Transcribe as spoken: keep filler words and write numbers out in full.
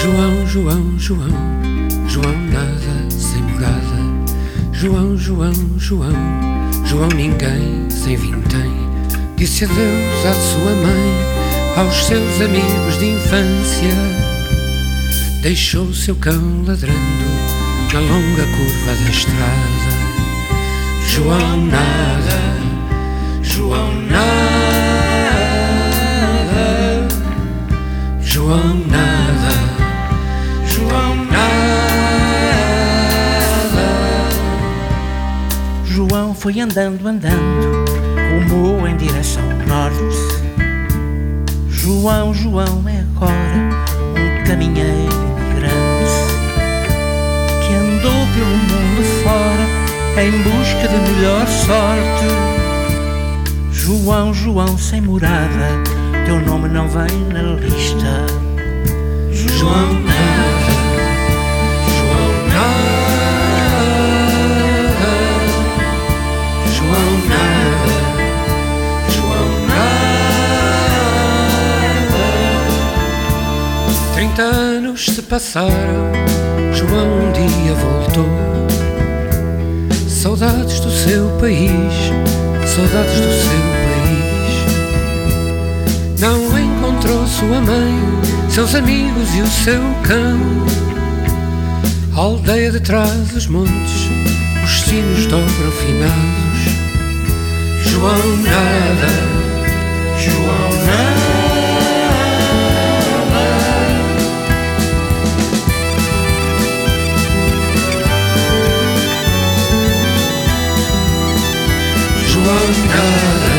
João, João, João, João nada sem morada. João, João, João, João ninguém sem vintém. Disse adeus à sua mãe, aos seus amigos de infância. Deixou o seu cão ladrando na longa curva da estrada. João nada, João nada, João nada, João nada. João foi andando, andando, rumou em direção norte. João, João é agora um caminheiro imigrante que andou pelo mundo fora em busca de melhor sorte. João, João sem morada, teu nome não vem na lista. João nada, João nada, João nada, João nada. Trinta anos se passaram, João um dia voltou. Saudades do seu país, saudades do seu país. Não encontrou sua mãe, seus amigos e o seu cão. A aldeia de trás dos montes, os sinos dobram finados. João nada, João nada. João nada.